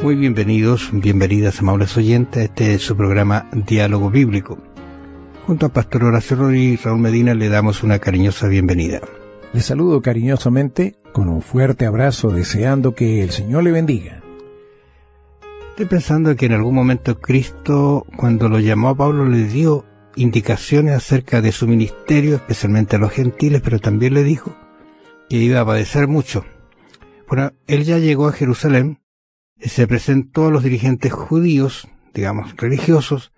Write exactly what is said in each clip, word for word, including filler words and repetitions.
Muy bienvenidos, bienvenidas, amables oyentes, a este es su programa Diálogo Bíblico. Junto al pastor Horacio Rodríguez y Raúl Medina le damos una cariñosa bienvenida. Les saludo cariñosamente con un fuerte abrazo, deseando que el Señor le bendiga. Estoy pensando que en algún momento Cristo, cuando lo llamó a Pablo, le dio indicaciones acerca de su ministerio, especialmente a los gentiles, pero también le dijo que iba a padecer mucho. Bueno, él ya llegó a Jerusalén, se presentó a los dirigentes judíos, digamos, religiosos,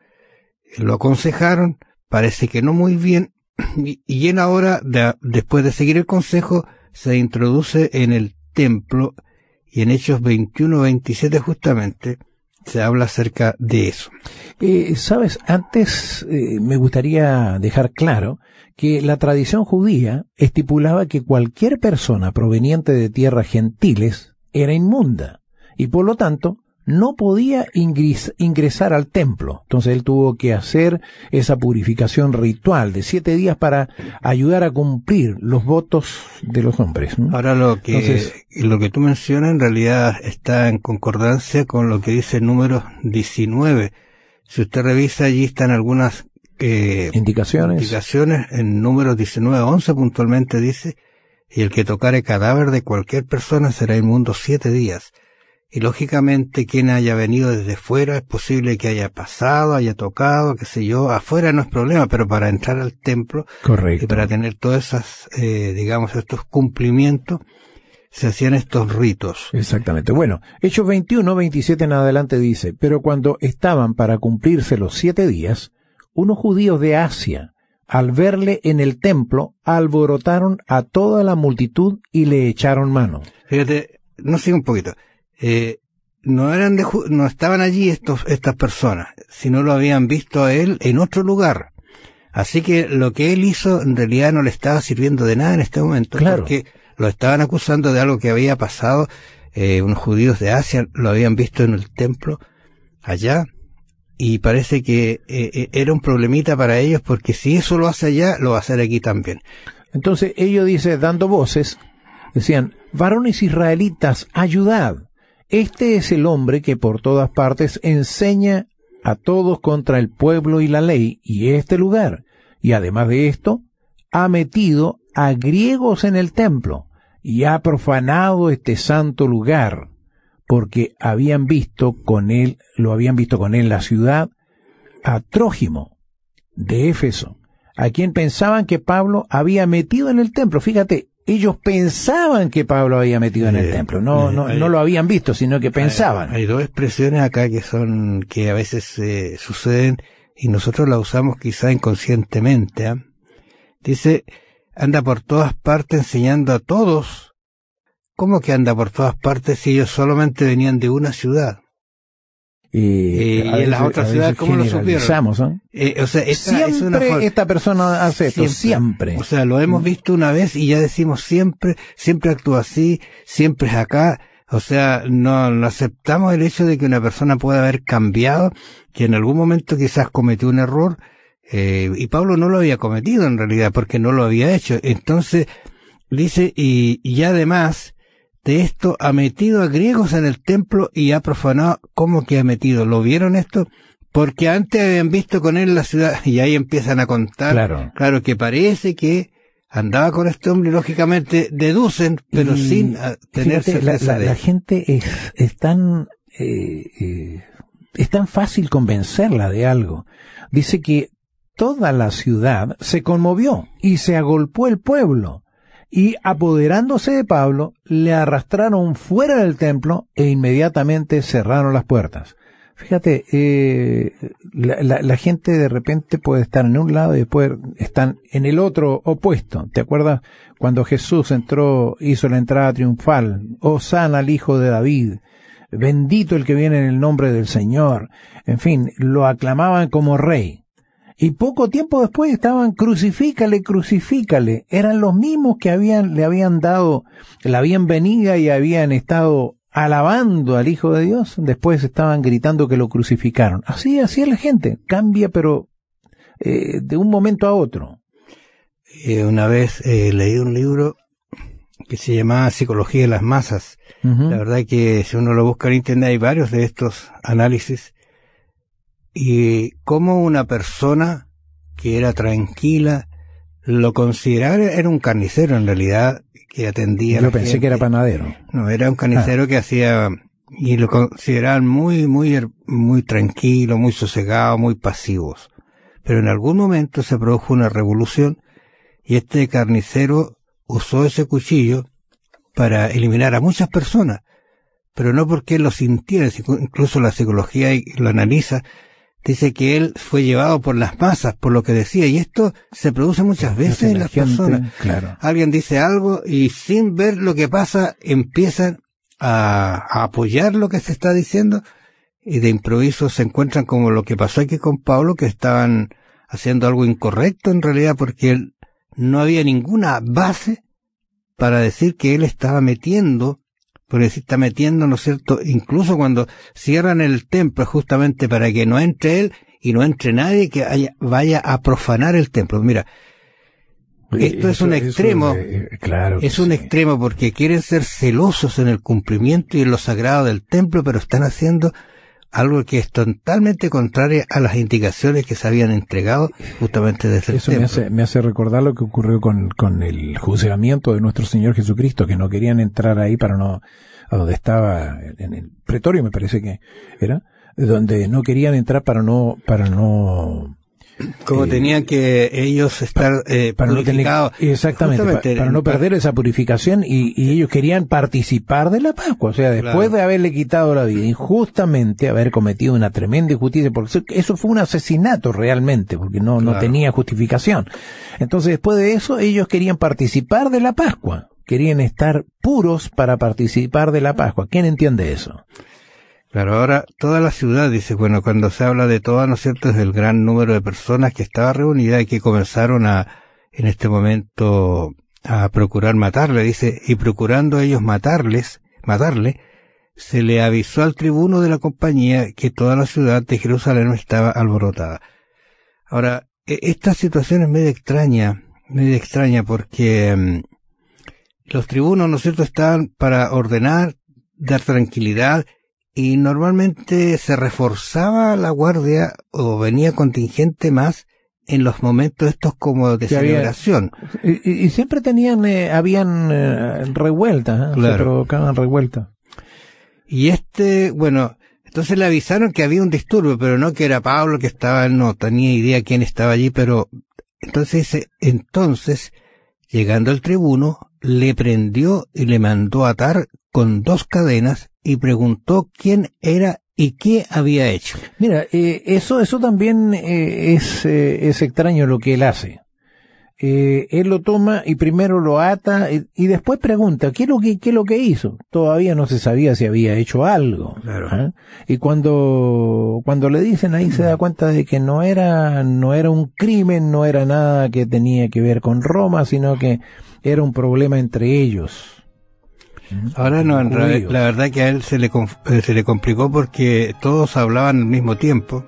lo aconsejaron, parece que no muy bien, y, y él ahora, de, después de seguir el consejo, se introduce en el templo, y en Hechos veintiuno veintisiete justamente, se habla acerca de eso. Eh, Sabes, antes eh, me gustaría dejar claro que la tradición judía estipulaba que cualquier persona proveniente de tierras gentiles era inmunda, y por lo tanto no podía ingres, ingresar al templo. Entonces él tuvo que hacer esa purificación ritual de siete días para ayudar a cumplir los votos de los hombres, ¿no? Ahora lo que Entonces, lo que tú mencionas en realidad está en concordancia con lo que dice Números diecinueve. Si usted revisa, allí están algunas eh, indicaciones. indicaciones. En Números diecinueve once puntualmente dice: y el que tocare cadáver de cualquier persona será inmundo siete días. Y lógicamente quien haya venido desde fuera es posible que haya pasado, haya tocado, qué sé yo, afuera no es problema, pero para entrar al templo, correcto, y para tener todas esas, eh, digamos, estos cumplimientos, se hacían estos ritos. Exactamente. Bueno, Hechos veintiuno veintisiete en adelante dice: pero cuando estaban para cumplirse los siete días, unos judíos de Asia, al verle en el templo, alborotaron a toda la multitud y le echaron mano. Fíjate, no sigue un poquito. Eh, no eran de, no estaban allí estos, estas personas, sino lo habían visto a él en otro lugar. Así que lo que él hizo en realidad no le estaba sirviendo de nada en este momento, claro, porque lo estaban acusando de algo que había pasado. Eh, unos judíos de Asia lo habían visto en el templo allá, y parece que eh, era un problemita para ellos, porque si eso lo hace allá, lo va a hacer aquí también. Entonces ellos, dice, dando voces, decían: varones israelitas, ayudad. Este es el hombre que por todas partes enseña a todos contra el pueblo y la ley y este lugar. Y además de esto, ha metido a griegos en el templo y ha profanado este santo lugar, porque habían visto con él, lo habían visto con él la ciudad, a Trófimo de Éfeso, a quien pensaban que Pablo había metido en el templo. Fíjate, ellos pensaban que Pablo había metido en el eh, templo, no, eh, no, hay, no lo habían visto, sino que pensaban. Hay, hay dos expresiones acá que son, que a veces eh, suceden y nosotros las usamos quizá inconscientemente, ¿eh? Dice: anda por todas partes enseñando a todos. ¿Cómo que anda por todas partes si ellos solamente venían de una ciudad? Y, eh, y en las otras ciudades, ¿cómo lo supieron? ¿eh? Eh, o sea, esta, siempre es una for- esta persona hace esto, siempre. siempre. O sea, lo hemos visto una vez y ya decimos siempre, siempre actúa así, siempre es acá. O sea, no, no aceptamos el hecho de que una persona pueda haber cambiado, que en algún momento quizás cometió un error, eh, y Pablo no lo había cometido en realidad, porque no lo había hecho. Entonces, dice, y, y además de esto, ha metido a griegos en el templo y ha profanado. ¿Cómo que ha metido? ¿Lo vieron esto? Porque antes habían visto con él la ciudad, y ahí empiezan a contar. Claro, claro que parece que andaba con este hombre, lógicamente deducen, pero y, sin tener fíjate, certeza la, la, de la gente es, es tan eh, eh, es tan fácil convencerla de algo. Dice que toda la ciudad se conmovió y se agolpó el pueblo, y apoderándose de Pablo, le arrastraron fuera del templo e inmediatamente cerraron las puertas. Fíjate, eh, la, la, la gente de repente puede estar en un lado y después están en el otro opuesto. ¿Te acuerdas cuando Jesús entró, hizo la entrada triunfal? Hosana al Hijo de David, bendito el que viene en el nombre del Señor. En fin, lo aclamaban como rey. Y poco tiempo después estaban: crucifícale, crucifícale. Eran los mismos que habían, le habían dado la bienvenida y habían estado alabando al Hijo de Dios. Después estaban gritando que lo crucificaron. Así, así es la gente. Cambia, pero eh, de un momento a otro. Eh, una vez eh, leí un libro que se llamaba Psicología de las Masas. Uh-huh. La verdad que si uno lo busca en internet hay varios de estos análisis, y cómo una persona que era tranquila lo consideraba, era un carnicero en realidad, que atendía. Yo pensé gente. que era panadero. No, era un carnicero ah. que hacía, y lo consideraban muy, muy, muy tranquilo, muy sosegado, muy pasivos. Pero en algún momento se produjo una revolución, y este carnicero usó ese cuchillo para eliminar a muchas personas, pero no porque él lo sintiera, incluso la psicología lo analiza, dice que él fue llevado por las masas, por lo que decía, y esto se produce muchas veces en las gente, personas. Claro. Alguien dice algo y sin ver lo que pasa empiezan a, a apoyar lo que se está diciendo, y de improviso se encuentran como lo que pasó aquí con Pablo, que estaban haciendo algo incorrecto en realidad, porque él no había ninguna base para decir que él estaba metiendo, porque se está metiendo, ¿no es cierto?, incluso cuando cierran el templo justamente para que no entre él y no entre nadie que haya, vaya a profanar el templo. Mira, esto eso, es un extremo, eso, eh, claro es un sí. extremo porque quieren ser celosos en el cumplimiento y en lo sagrado del templo, pero están haciendo algo que es totalmente contrario a las indicaciones que se habían entregado justamente desde el templo. Eso me hace, me hace recordar lo que ocurrió con, con el juzgamiento de nuestro Señor Jesucristo, que no querían entrar ahí para no, a donde estaba, en el pretorio me parece que era, donde no querían entrar para no, para no, como eh, tenían que ellos estar eh, para purificados. No tener, exactamente, pa, para no perder esa purificación, y, y ellos querían participar de la Pascua, o sea, después claro. de haberle quitado la vida, injustamente haber cometido una tremenda injusticia, porque eso fue un asesinato realmente, porque no, claro. no tenía justificación. Entonces, después de eso, ellos querían participar de la Pascua, querían estar puros para participar de la Pascua. ¿Quién entiende eso? Claro, ahora toda la ciudad, dice, bueno, cuando se habla de toda, ¿no es cierto?, es el gran número de personas que estaba reunida y que comenzaron a, en este momento, a procurar matarle, dice, y procurando ellos matarles, matarle, se le avisó al tribuno de la compañía que toda la ciudad de Jerusalén estaba alborotada. Ahora, esta situación es medio extraña, medio extraña porque um, los tribunos, ¿no es cierto?, estaban para ordenar, dar tranquilidad, y normalmente se reforzaba la guardia o venía contingente más en los momentos estos como de que celebración. Había, y, y siempre tenían, eh, habían eh, revueltas, ¿eh? Claro. Se provocaban revueltas. Y este, bueno, entonces le avisaron que había un disturbio, pero no que era Pablo que estaba, no tenía idea quién estaba allí, pero entonces, entonces, llegando el tribuno, le prendió y le mandó atar con dos cadenas y preguntó quién era y qué había hecho. Mira, eh, eso eso también eh, es eh, es extraño lo que él hace. Eh, él lo toma y primero lo ata y, y después pregunta ¿qué es lo que qué es lo que hizo? Todavía no se sabía si había hecho algo. Claro. ¿Eh? Y cuando cuando le dicen ahí se da cuenta de que no era no era un crimen, no era nada que tenía que ver con Roma, sino que era un problema entre ellos. Ahora no, en realidad, la verdad que a él se le se le complicó porque todos hablaban al mismo tiempo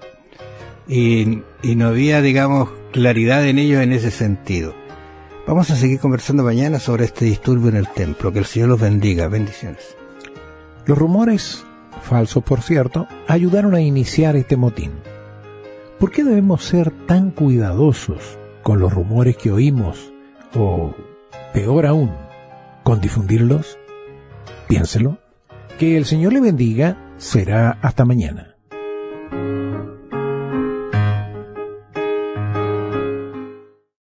y, y no había, digamos, claridad en ellos en ese sentido. Vamos a seguir conversando mañana sobre este disturbio en el templo. Que el Señor los bendiga. Bendiciones. Los rumores, falsos por cierto, ayudaron a iniciar este motín. ¿Por qué debemos ser tan cuidadosos con los rumores que oímos o, peor aún, con difundirlos? Piénselo. Que el Señor le bendiga. Será hasta mañana.